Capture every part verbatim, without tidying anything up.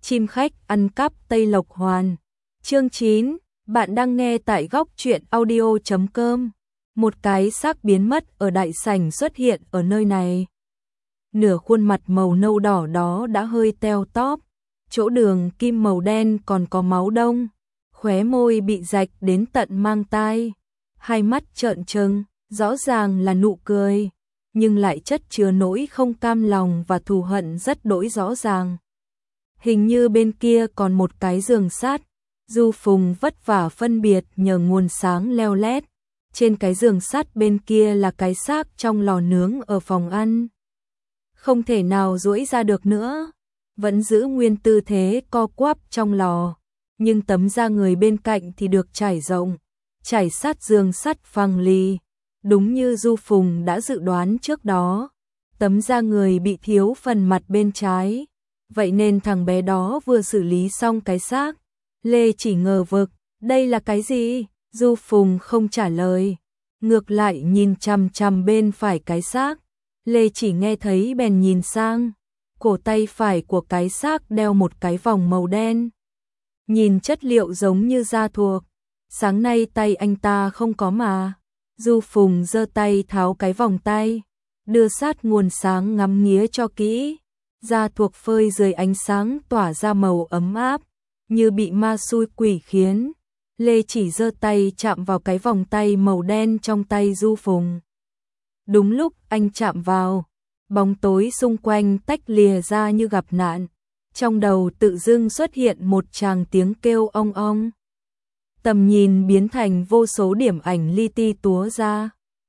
Chim khách ăn cắp Tây Lộc Hoàn. Chương chín, bạn đang nghe tại góc truyện audio chấm com. Một cái xác biến mất ở đại sảnh xuất hiện ở nơi này. Nửa khuôn mặt màu nâu đỏ đó đã hơi teo tóp, chỗ đường kim màu đen còn có máu đông, khóe môi bị rạch đến tận mang tai, hai mắt trợn trừng, rõ ràng là nụ cười, nhưng lại chất chứa nỗi không cam lòng và thù hận rất đỗi rõ ràng. Hình như bên kia còn một cái giường sắt, Du Phùng vất vả phân biệt nhờ nguồn sáng leo lét. Trên cái giường sắt bên kia là cái xác trong lò nướng ở phòng ăn. Không thể nào duỗi ra được nữa, vẫn giữ nguyên tư thế co quắp trong lò, nhưng tấm da người bên cạnh thì được trải rộng, trải sát giường sắt phẳng lì, đúng như Du Phùng đã dự đoán trước đó. Tấm da người bị thiếu phần mặt bên trái, vậy nên thằng bé đó vừa xử lý xong cái xác. Lê chỉ ngờ vực, đây là cái gì? Du Phùng không trả lời, ngược lại nhìn chằm chằm bên phải cái xác. Lê chỉ nghe thấy bèn nhìn sang, cổ tay phải của cái xác đeo một cái vòng màu đen. Nhìn chất liệu giống như da thuộc, sáng nay tay anh ta không có mà. Du Phùng giơ tay tháo cái vòng tay, đưa sát nguồn sáng ngắm nghía cho kỹ. Da thuộc phơi dưới ánh sáng tỏa ra màu ấm áp, như bị ma xui quỷ khiến. Lê chỉ giơ tay chạm vào cái vòng tay màu đen trong tay Du Phùng. Đúng lúc anh chạm vào, bóng tối xung quanh tách lìa ra như gặp nạn. Trong đầu tự dưng xuất hiện một tràng tiếng kêu ong ong. Tầm nhìn biến thành vô số điểm ảnh li ti túa ra.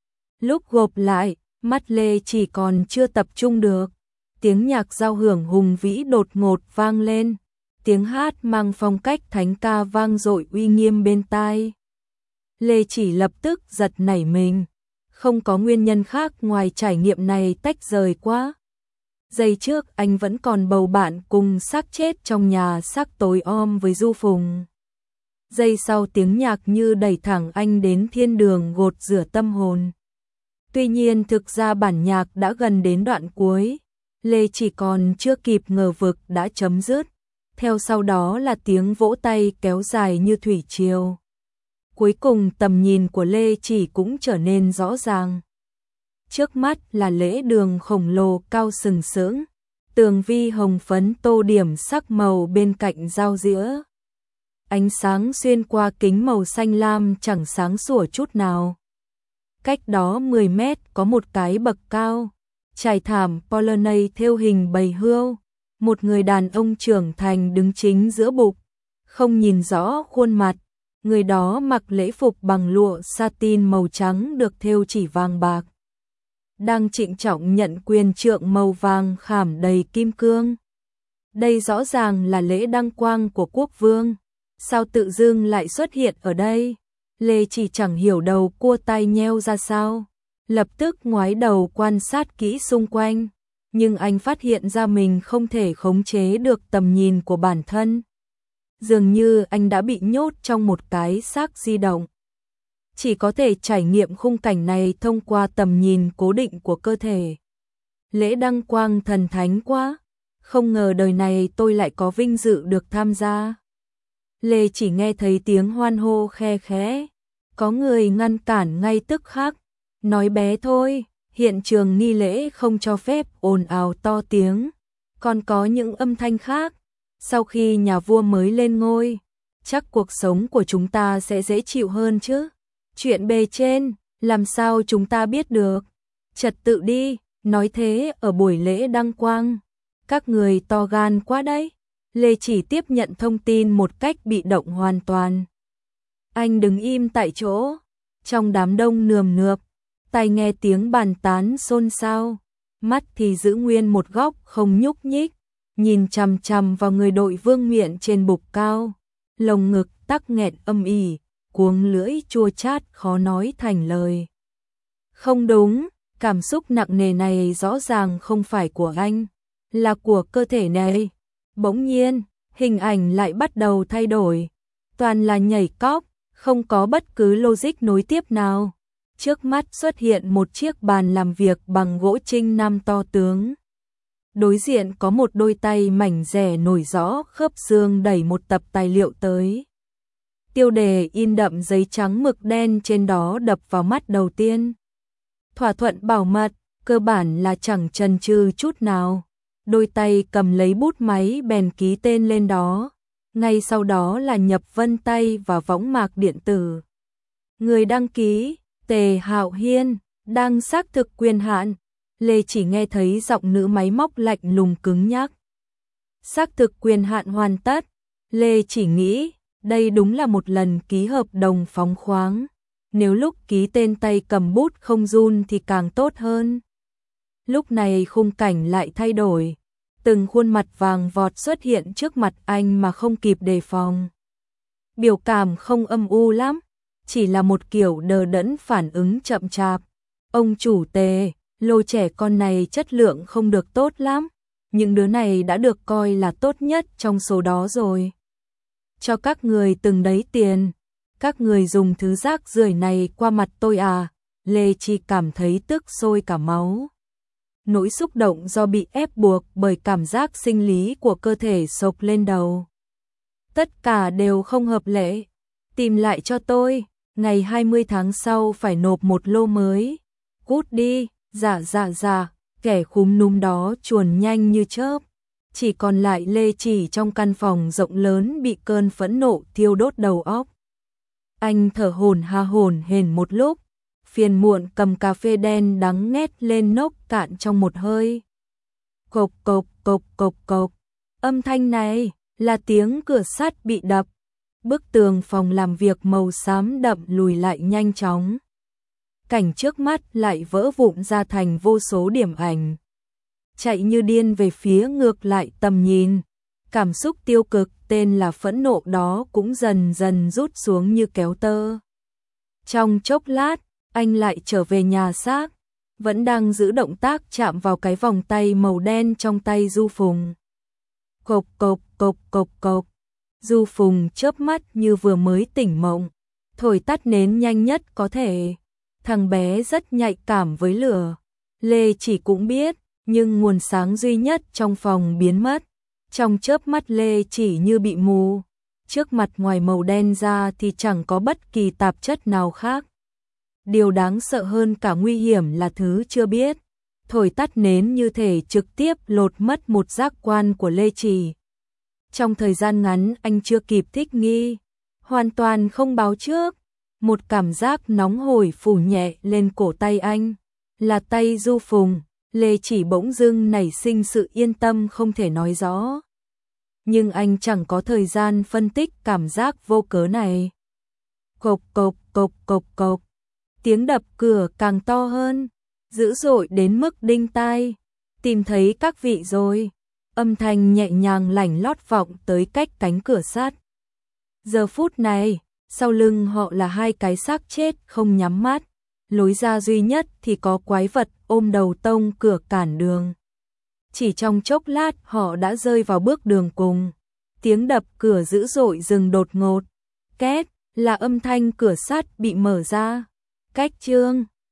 Lúc gộp lại, mắt Lê chỉ còn chưa tập trung được. Tiếng nhạc giao hưởng hùng vĩ đột ngột vang lên. Tiếng hát mang phong cách thánh ca vang dội uy nghiêm bên tai. Lê chỉ lập tức giật nảy mình, không có nguyên nhân khác ngoài trải nghiệm này tách rời quá. Giây trước anh vẫn còn bầu bạn cùng xác chết trong nhà xác tối om với Du Phùng. Giây sau tiếng nhạc như đẩy thẳng anh đến thiên đường gột rửa tâm hồn. Tuy nhiên thực ra bản nhạc đã gần đến đoạn cuối, Lê chỉ còn chưa kịp ngờ vực đã chấm dứt. Theo sau đó là tiếng vỗ tay kéo dài như thủy triều. Cuối cùng tầm nhìn của Lê chỉ cũng trở nên rõ ràng. Trước mắt là lễ đường khổng lồ cao sừng sững, tường vi hồng phấn tô điểm sắc màu bên cạnh giao giữa. Ánh sáng xuyên qua kính màu xanh lam chẳng sáng sủa chút nào. Cách đó mười mét có một cái bậc cao, trải thảm Polonais thêu hình bầy hươu. Một người đàn ông trưởng thành đứng chính giữa bục, không nhìn rõ khuôn mặt. Người đó mặc lễ phục bằng lụa satin màu trắng được thêu chỉ vàng bạc, đang trịnh trọng nhận quyền trượng màu vàng khảm đầy kim cương. Đây rõ ràng là lễ đăng quang của quốc vương, sao tự dưng lại xuất hiện ở đây? Lê chỉ chẳng hiểu đầu cua tai nheo ra sao, lập tức ngoái đầu quan sát kỹ xung quanh. Nhưng anh phát hiện ra mình không thể khống chế được tầm nhìn của bản thân. Dường như anh đã bị nhốt trong một cái xác di động. Chỉ có thể trải nghiệm khung cảnh này thông qua tầm nhìn cố định của cơ thể. Lễ đăng quang thần thánh quá, không ngờ đời này tôi lại có vinh dự được tham gia. Lê chỉ nghe thấy tiếng hoan hô khe khẽ, có người ngăn cản ngay tức khắc, nói bé thôi. Hiện trường nghi lễ không cho phép ồn ào to tiếng, còn có những âm thanh khác. Sau khi nhà vua mới lên ngôi, chắc cuộc sống của chúng ta sẽ dễ chịu hơn chứ. Chuyện bề trên, làm sao chúng ta biết được? Trật tự đi, nói thế ở buổi lễ đăng quang. Các người to gan quá đấy. Lê chỉ tiếp nhận thông tin một cách bị động hoàn toàn. Anh đứng im tại chỗ, trong đám đông nườm nượp. Tai nghe tiếng bàn tán xôn xao, mắt thì giữ nguyên một góc không nhúc nhích, nhìn chằm chằm vào người đội vương miện trên bục cao, lồng ngực tắc nghẹn âm ỉ, cuống lưỡi chua chát khó nói thành lời. Không đúng, cảm xúc nặng nề này rõ ràng không phải của anh, là của cơ thể này. Bỗng nhiên, hình ảnh lại bắt đầu thay đổi, toàn là nhảy cóc, không có bất cứ logic nối tiếp nào. Trước mắt xuất hiện một chiếc bàn làm việc bằng gỗ trinh nam to tướng. Đối diện có một đôi tay mảnh dẻ nổi rõ khớp xương đẩy một tập tài liệu tới. Tiêu đề in đậm giấy trắng mực đen trên đó đập vào mắt đầu tiên. Thỏa thuận bảo mật, cơ bản là chẳng chần chừ chút nào. Đôi tay cầm lấy bút máy bèn ký tên lên đó. Ngay sau đó là nhập vân tay và võng mạc điện tử. Người đăng ký, Tề Hạo Hiên, đang xác thực quyền hạn. Lê chỉ nghe thấy giọng nữ máy móc lạnh lùng cứng nhắc. Xác thực quyền hạn hoàn tất. Lê chỉ nghĩ, đây đúng là một lần ký hợp đồng phóng khoáng. Nếu lúc ký tên tay cầm bút không run thì càng tốt hơn. Lúc này khung cảnh lại thay đổi. Từng khuôn mặt vàng vọt xuất hiện trước mặt anh mà không kịp đề phòng. Biểu cảm không âm u lắm, chỉ là một kiểu đờ đẫn phản ứng chậm chạp. Ông chủ Tề, lô trẻ con này chất lượng không được tốt lắm. Những đứa này đã được coi là tốt nhất trong số đó rồi. Cho các người từng đấy tiền. Các người dùng thứ rác rưởi này qua mặt tôi à? Lê chỉ cảm thấy tức sôi cả máu. Nỗi xúc động do bị ép buộc bởi cảm giác sinh lý của cơ thể sộc lên đầu. Tất cả đều không hợp lệ. Tìm lại cho tôi, ngày hai mươi tháng sau phải nộp một lô mới. Cút đi, dạ dạ dạ, kẻ khúm núm đó chuồn nhanh như chớp. Chỉ còn lại Lê Chỉ trong căn phòng rộng lớn bị cơn phẫn nộ thiêu đốt đầu óc. Anh thở hổn ha hổn hển một lúc, phiền muộn cầm cà phê đen đắng nghét lên nốc cạn trong một hơi. Cộc cộc cộc cộc cộc, âm thanh này là tiếng cửa sắt bị đập. Bức tường phòng làm việc màu xám đậm lùi lại nhanh chóng. Cảnh trước mắt lại vỡ vụn ra thành vô số điểm ảnh. Chạy như điên về phía ngược lại tầm nhìn. Cảm xúc tiêu cực tên là phẫn nộ đó cũng dần dần rút xuống như kéo tơ. Trong chốc lát, anh lại trở về nhà xác, vẫn đang giữ động tác chạm vào cái vòng tay màu đen trong tay Du Phùng. Cộc cộc cộc cộc cộc. Du Phùng chớp mắt như vừa mới tỉnh mộng, thổi tắt nến nhanh nhất có thể. Thằng bé rất nhạy cảm với lửa. Lê Chỉ cũng biết, nhưng nguồn sáng duy nhất trong phòng biến mất. Trong chớp mắt Lê Chỉ như bị mù. Trước mặt ngoài màu đen ra thì chẳng có bất kỳ tạp chất nào khác. Điều đáng sợ hơn cả nguy hiểm là thứ chưa biết. Thổi tắt nến như thể trực tiếp lột mất một giác quan của Lê Chỉ. Trong thời gian ngắn anh chưa kịp thích nghi, hoàn toàn không báo trước. Một cảm giác nóng hổi phủ nhẹ lên cổ tay anh. Là tay Du Phùng. Lê Chỉ bỗng dưng nảy sinh sự yên tâm không thể nói rõ. Nhưng anh chẳng có thời gian phân tích cảm giác vô cớ này. Cộc cộc cộc cộc cộc. Tiếng đập cửa càng to hơn, dữ dội đến mức đinh tai. Tìm thấy các vị rồi. Âm thanh nhẹ nhàng lảnh lót vọng tới cách cánh cửa sắt. Giờ phút này, sau lưng họ là hai cái xác chết không nhắm mắt. Lối ra duy nhất thì có quái vật ôm đầu tông cửa cản đường. Chỉ trong chốc lát họ đã rơi vào bước đường cùng. Tiếng đập cửa dữ dội dừng đột ngột. Két là âm thanh cửa sắt bị mở ra. Cách chương